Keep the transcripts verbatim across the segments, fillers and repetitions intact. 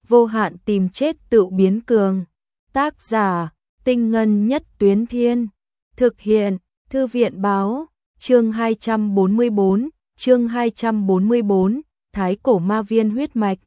vô hạn tìm chết tự biến cường. Tác giả, Tinh Ngân Nhất Tuyến Thiên. Thực hiện, Thư viện báo, chương hai trăm bốn mươi bốn, chương hai trăm bốn mươi bốn, Thái Cổ Ma Viên huyết mạch.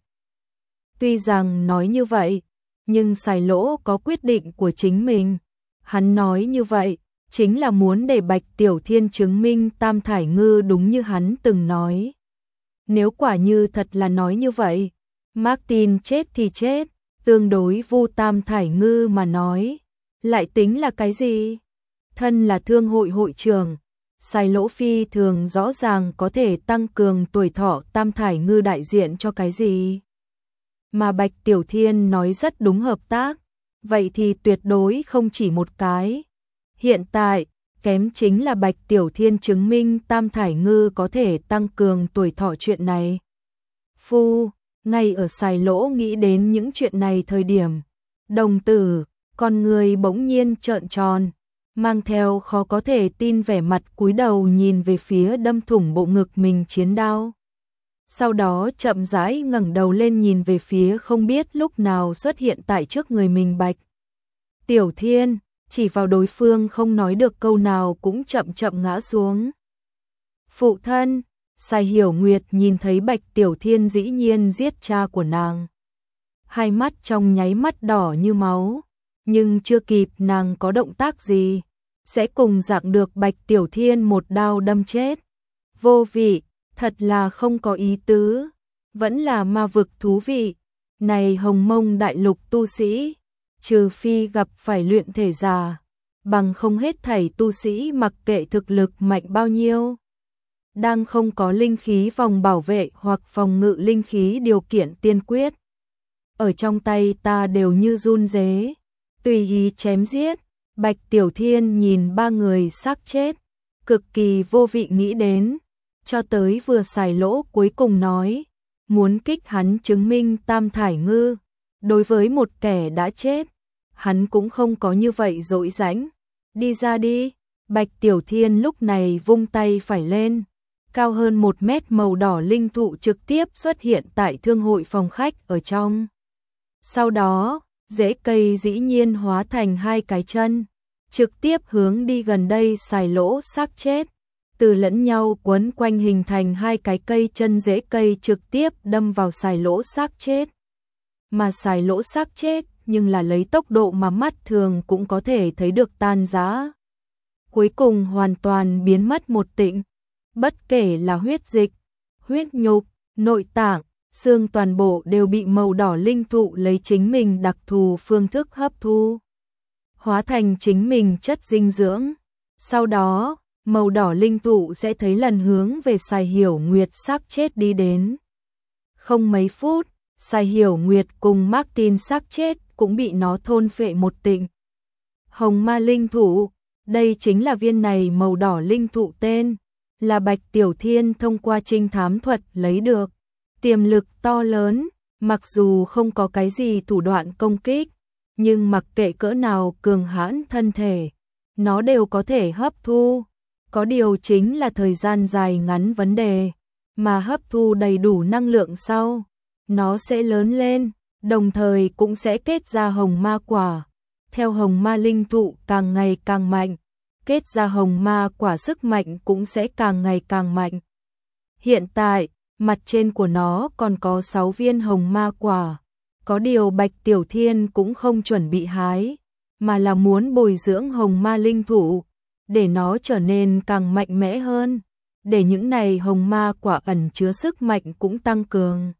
Tuy rằng nói như vậy, nhưng Sài Lỗ có quyết định của chính mình. Hắn nói như vậy, chính là muốn để Bạch Tiểu Thiên chứng minh Tam Thải Ngư đúng như hắn từng nói. Nếu quả như thật là nói như vậy, Martin chết thì chết, tương đối Vu Tam Thải Ngư mà nói, lại tính là cái gì? Thân là thương hội hội trưởng, Sài Lỗ phi thường rõ ràng có thể tăng cường tuổi thọ Tam Thải Ngư đại diện cho cái gì. Mà Bạch Tiểu Thiên nói rất đúng hợp tác, vậy thì tuyệt đối không chỉ một cái. Hiện tại, kém chính là Bạch Tiểu Thiên chứng minh Tam Thải Ngư có thể tăng cường tuổi thọ chuyện này. Phu, ngay ở Sài Lỗ nghĩ đến những chuyện này thời điểm, đồng tử, con người bỗng nhiên trợn tròn, mang theo khó có thể tin vẻ mặt cúi đầu nhìn về phía đâm thủng bộ ngực mình chiến đao. Sau đó chậm rãi ngẩng đầu lên nhìn về phía không biết lúc nào xuất hiện tại trước người mình Bạch Tiểu Thiên, chỉ vào đối phương không nói được câu nào cũng chậm chậm ngã xuống. Phụ thân, Sài Hiểu Nguyệt nhìn thấy Bạch Tiểu Thiên dĩ nhiên giết cha của nàng. Hai mắt trong nháy mắt đỏ như máu, nhưng chưa kịp nàng có động tác gì, sẽ cùng dạng được Bạch Tiểu Thiên một đao đâm chết. Vô vị, thật là không có ý tứ, vẫn là ma vực thú vị. Này Hồng Mông đại lục tu sĩ, trừ phi gặp phải luyện thể giả, bằng không hết thảy tu sĩ mặc kệ thực lực mạnh bao nhiêu, đang không có linh khí vòng bảo vệ hoặc phòng ngự linh khí điều kiện tiên quyết, ở trong tay ta đều như run rế, tùy ý chém giết. Bạch Tiểu Thiên nhìn ba người xác chết, cực kỳ vô vị nghĩ đến, cho tới vừa Sài Lỗ cuối cùng nói, muốn kích hắn chứng minh Tam Thải Ngư, đối với một kẻ đã chết, hắn cũng không có như vậy dỗi dãnh. Đi ra đi. Bạch Tiểu Thiên lúc này vung tay phải lên, cao hơn một mét màu đỏ linh thụ trực tiếp xuất hiện tại thương hội phòng khách ở trong. Sau đó, rễ cây dĩ nhiên hóa thành hai cái chân, trực tiếp hướng đi gần đây Sài Lỗ xác chết, từ lẫn nhau quấn quanh hình thành hai cái cây chân rễ cây trực tiếp đâm vào Sài Lỗ xác chết. Mà Sài Lỗ xác chết, nhưng là lấy tốc độ mà mắt thường cũng có thể thấy được tan rã. Cuối cùng hoàn toàn biến mất một tịnh, bất kể là huyết dịch, huyết nhục, nội tạng, xương toàn bộ đều bị màu đỏ linh thụ lấy chính mình đặc thù phương thức hấp thu, hóa thành chính mình chất dinh dưỡng. Sau đó, màu đỏ linh thụ sẽ thấy lần hướng về Sài Hiểu Nguyệt xác chết đi đến. Không mấy phút, Sài Hiểu Nguyệt cùng Martin xác chết cũng bị nó thôn phệ một tịnh. Hồng Ma linh thụ, đây chính là viên này màu đỏ linh thụ tên, là Bạch Tiểu Thiên thông qua trinh thám thuật lấy được. Tiềm lực to lớn, mặc dù không có cái gì thủ đoạn công kích, nhưng mặc kệ cỡ nào cường hãn thân thể, nó đều có thể hấp thu. Có điều chính là thời gian dài ngắn vấn đề, mà hấp thu đầy đủ năng lượng sau, nó sẽ lớn lên, đồng thời cũng sẽ kết ra hồng ma quả. Theo hồng ma linh thụ càng ngày càng mạnh, kết ra hồng ma quả sức mạnh cũng sẽ càng ngày càng mạnh. Hiện tại, mặt trên của nó còn có sáu viên hồng ma quả, có điều Bạch Tiểu Thiên cũng không chuẩn bị hái, mà là muốn bồi dưỡng hồng ma linh thụ, để nó trở nên càng mạnh mẽ hơn, để những này hồng ma quả ẩn chứa sức mạnh cũng tăng cường.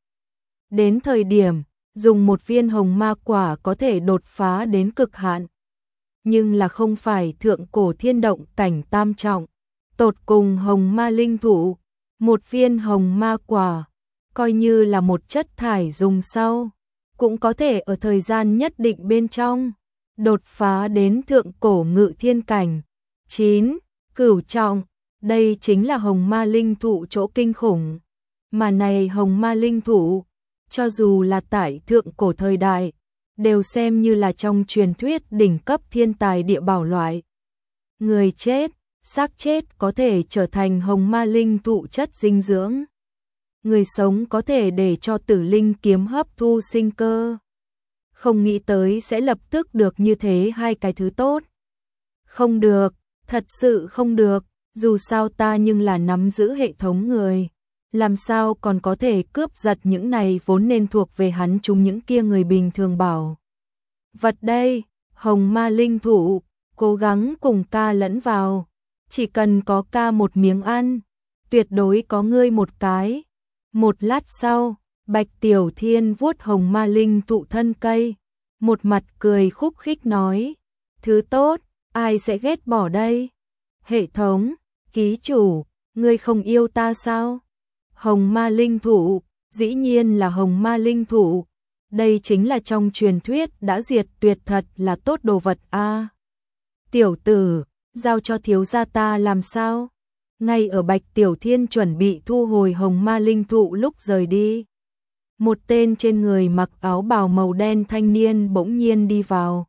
Đến thời điểm, dùng một viên hồng ma quả có thể đột phá đến cực hạn. Nhưng là không phải thượng cổ thiên động cảnh tam trọng, tột cùng hồng ma linh thụ, một viên hồng ma quả, coi như là một chất thải dùng sau, cũng có thể ở thời gian nhất định bên trong, đột phá đến thượng cổ ngự thiên cảnh. chín. Cửu trọng, đây chính là hồng ma linh thụ chỗ kinh khủng. Mà này hồng ma linh thụ, cho dù là tại thượng cổ thời đại, đều xem như là trong truyền thuyết đỉnh cấp thiên tài địa bảo loại. Người chết, xác chết có thể trở thành hồng ma linh thụ chất dinh dưỡng. người sống có thể để cho tử linh kiếm hấp thu sinh cơ. Không nghĩ tới sẽ lập tức được như thế hai cái thứ tốt. Không được, thật sự không được, dù sao ta nhưng là nắm giữ hệ thống người. Làm sao còn có thể cướp giật những này vốn nên thuộc về hắn chúng những kia người bình thường bảo. Vật đây, hồng ma linh thụ, cố gắng cùng ca lẫn vào. Chỉ cần có ca một miếng ăn, tuyệt đối có ngươi một cái. Một lát sau, Bạch Tiểu Thiên vuốt hồng ma linh thụ thân cây. Một mặt cười khúc khích nói, thứ tốt, ai sẽ ghét bỏ đây? Hệ thống, ký chủ, ngươi không yêu ta sao? Hồng ma linh thụ, dĩ nhiên là hồng ma linh thụ. Đây chính là trong truyền thuyết đã diệt tuyệt thật là tốt đồ vật a. À, tiểu tử, giao cho thiếu gia ta làm sao? Ngay ở Bạch Tiểu Thiên chuẩn bị thu hồi hồng ma linh thụ lúc rời đi. Một tên trên người mặc áo bào màu đen thanh niên bỗng nhiên đi vào.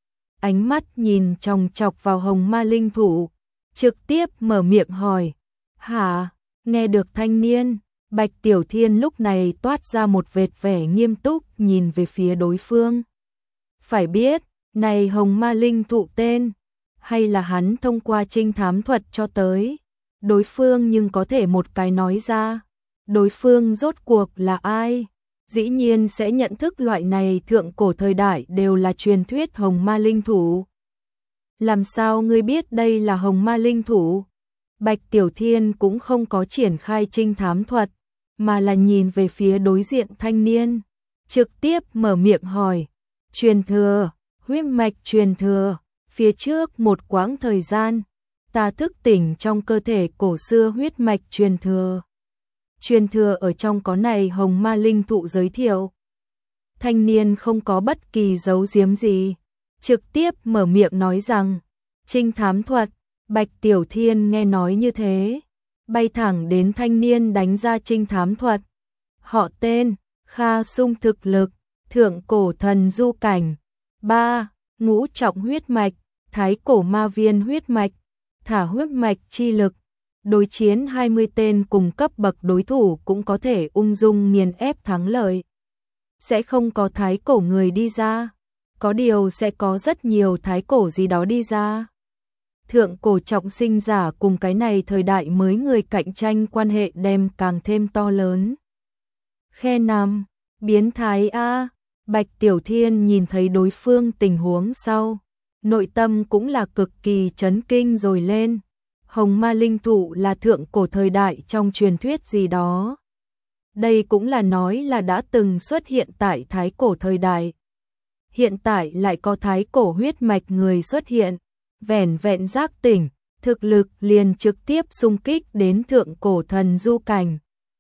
Ánh mắt nhìn chòng chọc vào hồng ma linh thụ, trực tiếp mở miệng hỏi. Hả? Nghe được thanh niên, Bạch Tiểu Thiên lúc này toát ra một vệt vẻ nghiêm túc nhìn về phía đối phương. Phải biết, này hồng ma linh thụ tên, hay là hắn thông qua trinh thám thuật cho tới. Đối phương nhưng có thể một cái nói ra. Đối phương rốt cuộc là ai? Dĩ nhiên sẽ nhận thức loại này thượng cổ thời đại đều là truyền thuyết hồng ma linh thụ. Làm sao ngươi biết đây là hồng ma linh thụ? Bạch Tiểu Thiên cũng không có triển khai trinh thám thuật, mà là nhìn về phía đối diện thanh niên, trực tiếp mở miệng hỏi. Truyền thừa, huyết mạch truyền thừa, phía trước một quãng thời gian, ta thức tỉnh trong cơ thể cổ xưa huyết mạch truyền thừa. Truyền thừa ở trong có này hồng ma linh thụ giới thiệu. Thanh niên không có bất kỳ giấu giếm gì, trực tiếp mở miệng nói rằng, trinh thám thuật. Bạch Tiểu Thiên nghe nói như thế, bay thẳng đến thanh niên đánh ra trinh thám thuật. Họ tên, Kha Sung thực lực, thượng cổ thần du cảnh. ba. Ngũ trọng huyết mạch, thái cổ ma viên huyết mạch, thả huyết mạch chi lực. Đối chiến hai mươi tên cùng cấp bậc đối thủ cũng có thể ung dung nghiền ép thắng lợi. Sẽ không có thái cổ người đi ra, có điều sẽ có rất nhiều thái cổ gì đó đi ra. Thượng cổ trọng sinh giả cùng cái này thời đại mới người cạnh tranh quan hệ đem càng thêm to lớn. Khe năm, biến thái a. Bạch Tiểu Thiên nhìn thấy đối phương tình huống sau, nội tâm cũng là cực kỳ chấn kinh rồi lên. Hồng ma linh thụ là thượng cổ thời đại trong truyền thuyết gì đó. Đây cũng là nói là đã từng xuất hiện tại thái cổ thời đại. Hiện tại lại có thái cổ huyết mạch người xuất hiện, vẻn vẹn giác tỉnh, thực lực liền trực tiếp xung kích đến thượng cổ thần du cảnh.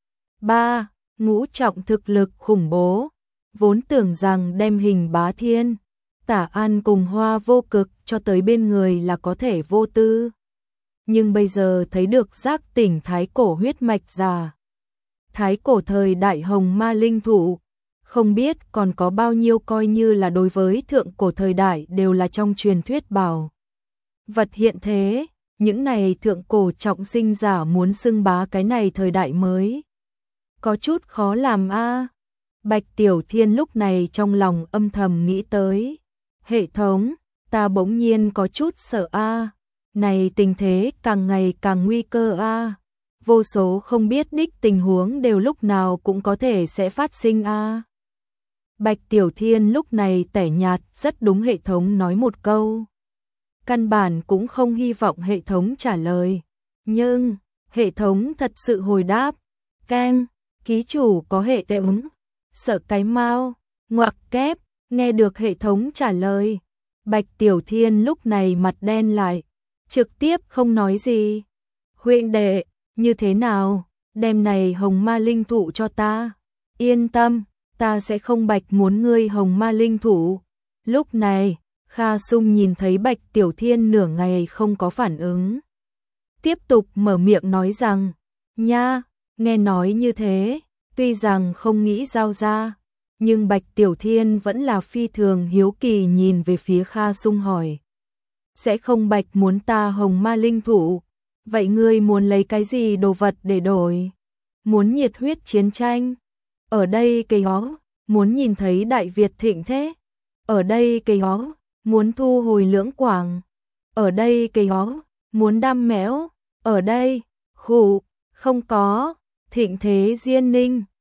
ba. Ngũ trọng thực lực khủng bố, vốn tưởng rằng đem hình bá thiên, Tả An cùng Hoa Vô Cực cho tới bên người là có thể vô tư. Nhưng bây giờ thấy được giác tỉnh thái cổ huyết mạch già. Thái cổ thời đại hồng ma linh thụ, không biết còn có bao nhiêu coi như là đối với thượng cổ thời đại đều là trong truyền thuyết bảo. Vật hiện thế, những này thượng cổ trọng sinh giả muốn xưng bá cái này thời đại mới. Có chút khó làm a. Bạch Tiểu Thiên lúc này trong lòng âm thầm nghĩ tới. Hệ thống, ta bỗng nhiên có chút sợ a. Này tình thế càng ngày càng nguy cơ a. Vô số không biết đích tình huống đều lúc nào cũng có thể sẽ phát sinh a. Bạch Tiểu Thiên lúc này tẻ nhạt rất đúng hệ thống nói một câu. Căn bản cũng không hy vọng hệ thống trả lời. Nhưng, hệ thống thật sự hồi đáp. Keng, ký chủ có hệ tệ ứng. Sợ cái mau, ngoặc kép, nghe được hệ thống trả lời. Bạch Tiểu Thiên lúc này mặt đen lại, trực tiếp không nói gì. Huynh đệ, như thế nào, đem này hồng ma linh thụ cho ta. Yên tâm, ta sẽ không bạch muốn ngươi hồng ma linh thụ. Lúc này, Kha Sung nhìn thấy Bạch Tiểu Thiên nửa ngày không có phản ứng. Tiếp tục mở miệng nói rằng, nha, nghe nói như thế, tuy rằng không nghĩ giao ra, nhưng Bạch Tiểu Thiên vẫn là phi thường hiếu kỳ nhìn về phía Kha Sung hỏi. Sẽ không bạch muốn ta hồng ma linh thụ, vậy ngươi muốn lấy cái gì đồ vật để đổi? muốn nhiệt huyết chiến tranh. Ở đây cây ó, muốn nhìn thấy Đại Việt thịnh thế. Ở đây cây ó, muốn thu hồi Lưỡng Quảng. Ở đây cây ó, muốn đam mẽo. Ở đây, khụ, không có, thịnh thế Diên Ninh.